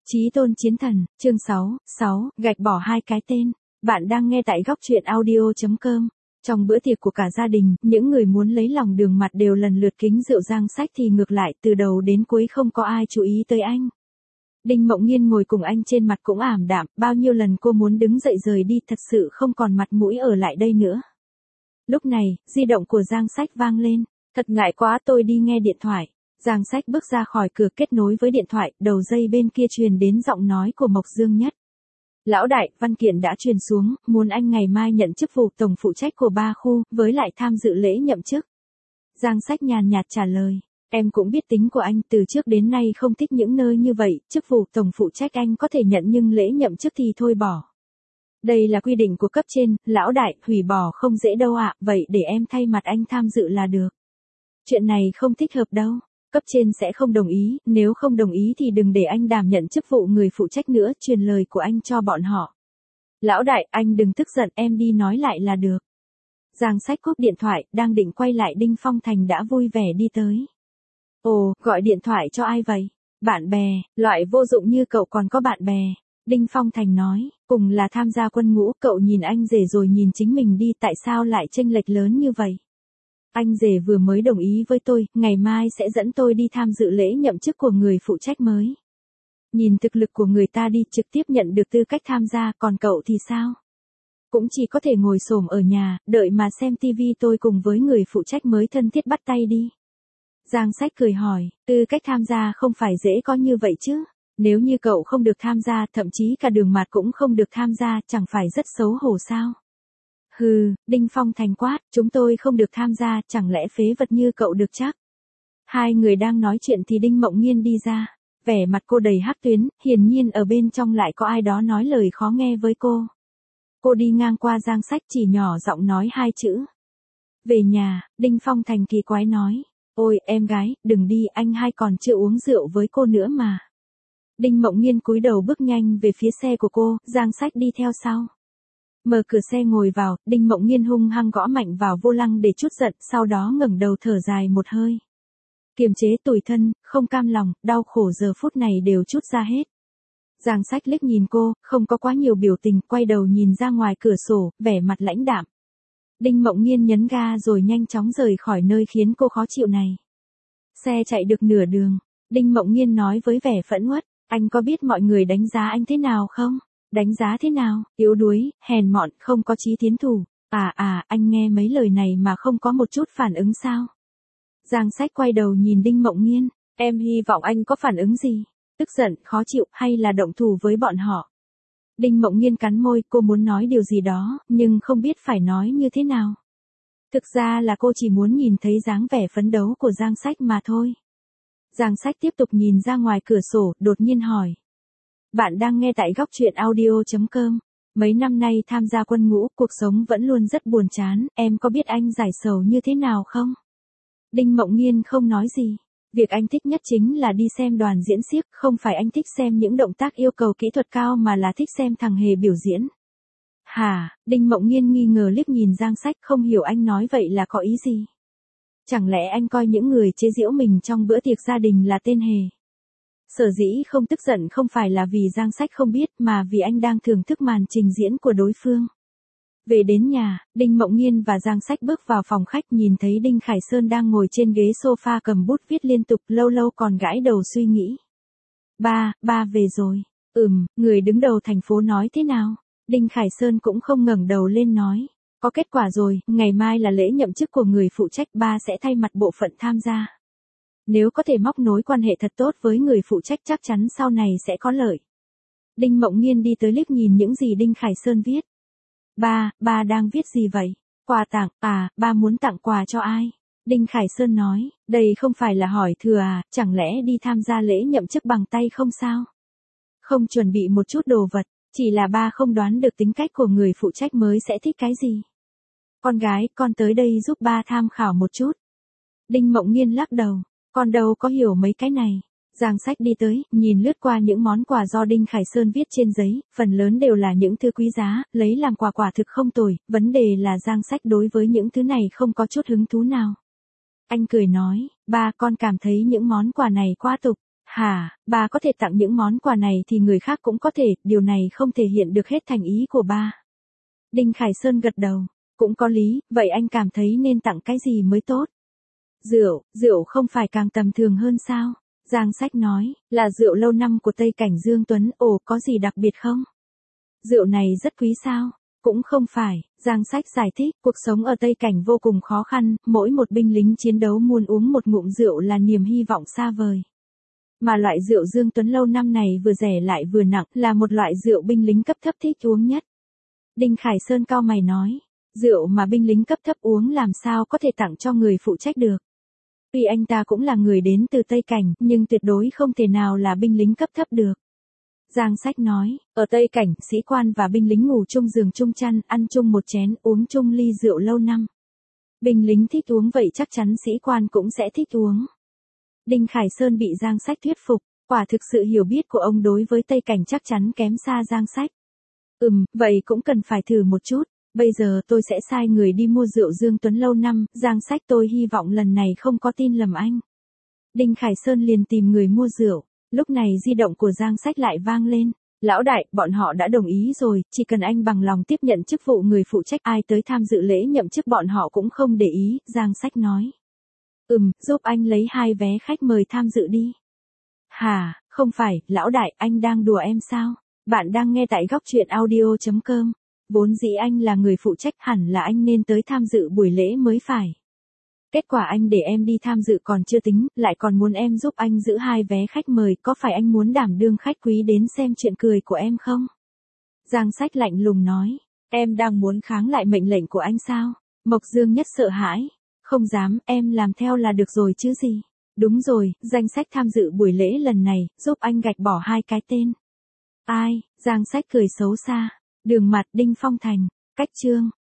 Chí tôn chiến thần, chương 6, gạch bỏ hai cái tên. Bạn đang nghe tại góc truyện audio.com. Trong bữa tiệc của cả gia đình, những người muốn lấy lòng Đường Mặt đều lần lượt kính rượu Giang Sách thì ngược lại từ đầu đến cuối không có ai chú ý tới anh. Đinh Mộng Nhiên ngồi cùng anh trên mặt cũng ảm đạm, bao nhiêu lần cô muốn đứng dậy rời đi thật sự không còn mặt mũi ở lại đây nữa. Lúc này, di động của Giang Sách vang lên, thật ngại quá tôi đi nghe điện thoại. Giang Sách bước ra khỏi cửa kết nối với điện thoại, đầu dây bên kia truyền đến giọng nói của Mộc Dương Nhất. Lão đại, văn kiện đã truyền xuống, muốn anh ngày mai nhận chức vụ tổng phụ trách của 3 khu, với lại tham dự lễ nhậm chức. Giang Sách nhàn nhạt trả lời, em cũng biết tính của anh, từ trước đến nay không thích những nơi như vậy, chức vụ tổng phụ trách anh có thể nhận nhưng lễ nhậm chức thì thôi bỏ. Đây là quy định của cấp trên, lão đại, hủy bỏ không dễ đâu ạ, vậy để em thay mặt anh tham dự là được. Chuyện này không thích hợp đâu. Cấp trên sẽ không đồng ý, nếu không đồng ý thì đừng để anh đảm nhận chức vụ người phụ trách nữa, truyền lời của anh cho bọn họ. Lão đại, anh đừng tức giận, em đi nói lại là được. Giang Sách cúp điện thoại, đang định quay lại Đinh Phong Thành đã vui vẻ đi tới. Ồ, gọi điện thoại cho ai vậy? Bạn bè, loại vô dụng như cậu còn có bạn bè. Đinh Phong Thành nói, cùng là tham gia quân ngũ, cậu nhìn anh rể rồi nhìn chính mình đi, tại sao lại chênh lệch lớn như vậy? Anh rể vừa mới đồng ý với tôi, ngày mai sẽ dẫn tôi đi tham dự lễ nhậm chức của người phụ trách mới. Nhìn thực lực của người ta đi, trực tiếp nhận được tư cách tham gia, còn cậu thì sao? Cũng chỉ có thể ngồi xổm ở nhà, đợi mà xem tivi, tôi cùng với người phụ trách mới thân thiết bắt tay đi. Giang Sách cười hỏi, tư cách tham gia không phải dễ có như vậy chứ? Nếu như cậu không được tham gia, thậm chí cả Đường Mặt cũng không được tham gia, chẳng phải rất xấu hổ sao? Hừ, Đinh Phong Thành quát, chúng tôi không được tham gia, chẳng lẽ phế vật như cậu được chắc? Hai người đang nói chuyện thì Đinh Mộng Nhiên đi ra, vẻ mặt cô đầy hắc tuyến, hiển nhiên ở bên trong lại có ai đó nói lời khó nghe với cô. Cô đi ngang qua Giang Sách chỉ nhỏ giọng nói 2 chữ. Về nhà, Đinh Phong Thành kỳ quái nói, ôi em gái, đừng đi, anh hai còn chưa uống rượu với cô nữa mà. Đinh Mộng Nhiên cúi đầu bước nhanh về phía xe của cô, Giang Sách đi theo sau. Mở cửa xe ngồi vào, Đinh Mộng Nhiên hung hăng gõ mạnh vào vô lăng để trút giận, sau đó ngẩng đầu thở dài một hơi. Kiềm chế tủi thân, không cam lòng, đau khổ giờ phút này đều trút ra hết. Giang Sách liếc nhìn cô, không có quá nhiều biểu tình, quay đầu nhìn ra ngoài cửa sổ, vẻ mặt lãnh đạm. Đinh Mộng Nhiên nhấn ga rồi nhanh chóng rời khỏi nơi khiến cô khó chịu này. Xe chạy được nửa đường, Đinh Mộng Nhiên nói với vẻ phẫn uất, anh có biết mọi người đánh giá anh thế nào không? Đánh giá thế nào? Yếu đuối, hèn mọn, không có chí tiến thủ. Anh nghe mấy lời này mà không có một chút phản ứng sao? Giang Sách quay đầu nhìn Đinh Mộng Nhiên, em hy vọng anh có phản ứng gì? Tức giận, khó chịu, hay là động thủ với bọn họ? Đinh Mộng Nhiên cắn môi, cô muốn nói điều gì đó, nhưng không biết phải nói như thế nào. Thực ra là cô chỉ muốn nhìn thấy dáng vẻ phấn đấu của Giang Sách mà thôi. Giang Sách tiếp tục nhìn ra ngoài cửa sổ, đột nhiên hỏi. Bạn đang nghe tại góc truyện audio.com. Mấy năm nay tham gia quân ngũ, cuộc sống vẫn luôn rất buồn chán, em có biết anh giải sầu như thế nào không? Đinh Mộng Nhiên không nói gì. Việc anh thích nhất chính là đi xem đoàn diễn xiếc, không phải anh thích xem những động tác yêu cầu kỹ thuật cao mà là thích xem thằng hề biểu diễn. Hả? Đinh Mộng Nhiên nghi ngờ liếc nhìn Giang Sách, không hiểu anh nói vậy là có ý gì? Chẳng lẽ anh coi những người chế giễu mình trong bữa tiệc gia đình là tên hề? Sở dĩ không tức giận không phải là vì Giang Sách không biết mà vì anh đang thưởng thức màn trình diễn của đối phương. Về đến nhà, Đinh Mộng Nhiên và Giang Sách bước vào phòng khách nhìn thấy Đinh Khải Sơn đang ngồi trên ghế sofa cầm bút viết liên tục, lâu lâu còn gãi đầu suy nghĩ. Ba về rồi. Người đứng đầu thành phố nói thế nào? Đinh Khải Sơn cũng không ngẩng đầu lên nói. Có kết quả rồi, ngày mai là lễ nhậm chức của người phụ trách, ba sẽ thay mặt bộ phận tham gia. Nếu có thể móc nối quan hệ thật tốt với người phụ trách chắc chắn sau này sẽ có lợi. Đinh Mộng Nhiên đi tới liếc nhìn những gì Đinh Khải Sơn viết. Ba đang viết gì vậy? Quà tặng, ba muốn tặng quà cho ai? Đinh Khải Sơn nói, đây không phải là hỏi thừa chẳng lẽ đi tham gia lễ nhậm chức bằng tay không sao? Không chuẩn bị một chút đồ vật, chỉ là ba không đoán được tính cách của người phụ trách mới sẽ thích cái gì. Con gái, con tới đây giúp ba tham khảo một chút. Đinh Mộng Nhiên lắc đầu. Con đâu có hiểu mấy cái này. Giang Sách đi tới, nhìn lướt qua những món quà do Đinh Khải Sơn viết trên giấy, phần lớn đều là những thứ quý giá, lấy làm quà quả thực không tồi, vấn đề là Giang Sách đối với những thứ này không có chút hứng thú nào. Anh cười nói, ba con cảm thấy những món quà này quá tục. Hả, ba có thể tặng những món quà này thì người khác cũng có thể, điều này không thể hiện được hết thành ý của ba. Đinh Khải Sơn gật đầu, cũng có lý, vậy anh cảm thấy nên tặng cái gì mới tốt? Rượu không phải càng tầm thường hơn sao? Giang Sách nói, là rượu lâu năm của Tây Cảnh Dương Tuấn, ồ có gì đặc biệt không? Rượu này rất quý sao? Cũng không phải, Giang Sách giải thích, cuộc sống ở Tây Cảnh vô cùng khó khăn, mỗi một binh lính chiến đấu muốn uống một ngụm rượu là niềm hy vọng xa vời. Mà loại rượu Dương Tuấn lâu năm này vừa rẻ lại vừa nặng, là một loại rượu binh lính cấp thấp thích uống nhất. Đinh Khải Sơn cau mày nói, rượu mà binh lính cấp thấp uống làm sao có thể tặng cho người phụ trách được. Tuy anh ta cũng là người đến từ Tây Cảnh, nhưng tuyệt đối không thể nào là binh lính cấp thấp được. Giang Sách nói, ở Tây Cảnh, sĩ quan và binh lính ngủ chung giường chung chăn, ăn chung một chén, uống chung ly rượu lâu năm. Binh lính thích uống vậy chắc chắn sĩ quan cũng sẽ thích uống. Đinh Khải Sơn bị Giang Sách thuyết phục, quả thực sự hiểu biết của ông đối với Tây Cảnh chắc chắn kém xa Giang Sách. Vậy cũng cần phải thử một chút, bây giờ tôi sẽ sai người đi mua rượu Dương Tuấn lâu năm, Giang Sách tôi hy vọng lần này không có tin lầm anh. Đinh Khải Sơn liền tìm người mua rượu, lúc này di động của Giang Sách lại vang lên. Lão đại, bọn họ đã đồng ý rồi, chỉ cần anh bằng lòng tiếp nhận chức vụ người phụ trách, ai tới tham dự lễ nhậm chức bọn họ cũng không để ý, Giang Sách nói. Giúp anh lấy 2 vé khách mời tham dự đi. Hả, không phải, lão đại, anh đang đùa em sao? Bạn đang nghe tại góc truyện audio.com. Vốn dĩ anh là người phụ trách, hẳn là anh nên tới tham dự buổi lễ mới phải. Kết quả anh để em đi tham dự còn chưa tính, lại còn muốn em giúp anh giữ 2 vé khách mời, có phải anh muốn đảm đương khách quý đến xem chuyện cười của em không? Giang Sách lạnh lùng nói, em đang muốn kháng lại mệnh lệnh của anh sao? Mộc Dương Nhất sợ hãi, không dám, em làm theo là được rồi chứ gì. Đúng rồi, Danh Sách tham dự buổi lễ lần này, giúp anh gạch bỏ 2 cái tên. Ai? Giang Sách cười xấu xa. Đường Mặt, Đinh Phong Thành. Cách chương